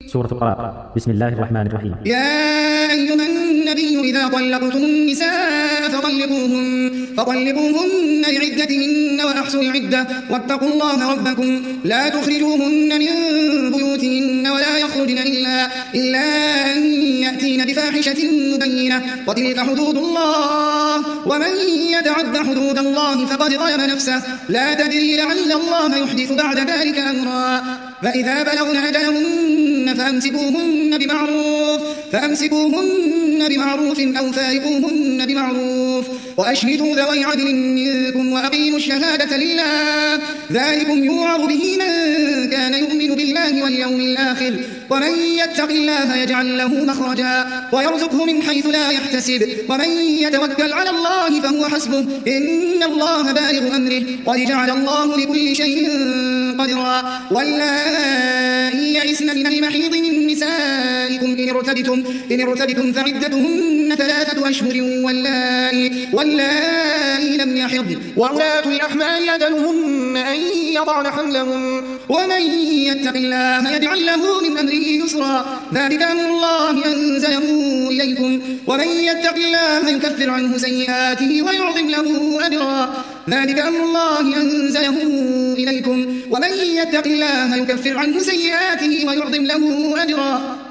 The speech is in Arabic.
سورة الطلاق. بسم الله الرحمن الرحيم. يا أيها النبي إذا طلقتم النساء فطلقوهن لعدتهن وأحصوا العدة واتقوا الله ربكم لا تخرجوهن من بيوتهن ولا يخرجن إلا أن يأتين بفاحشة مبينة وتلك حدود الله ومن يتعد حدود الله فقد ظلم نفسه لا تدري لعل الله يحدث بعد ذلك أمرا. فإذا بلغن أجلهن فأمسكوهن بمعروف أو فارقوهن بمعروف وأشهدوا ذوي عدل منكم وأقيموا الشهادة لله ذلكم يوعظ به من كان يؤمن بالله واليوم الآخر ومن يتق الله يجعل له مخرجا ويرزقه من حيث لا يحتسب ومن يتوكل على الله فهو حسبه إن الله بالغ أمره قد جعل الله لكل شيء قدرا. واللائي يئسن من المحيض من نسائكم إن ارتبتم فعدتهن 3 أشهر واللائي لم يحضن وأولاة الأحمال أجلهن أن يضعن حملهن ومن يتق الله يجعل له من أمره يسرا ذلك أمر الله أنزله إليكم ومن يتق الله يكفر عنه سيئاته ويعظم له أجرا ذلك أمر الله أنزله إليكم ومن يتق الله يكفر عنه سيئاته ويعظم له أجرا.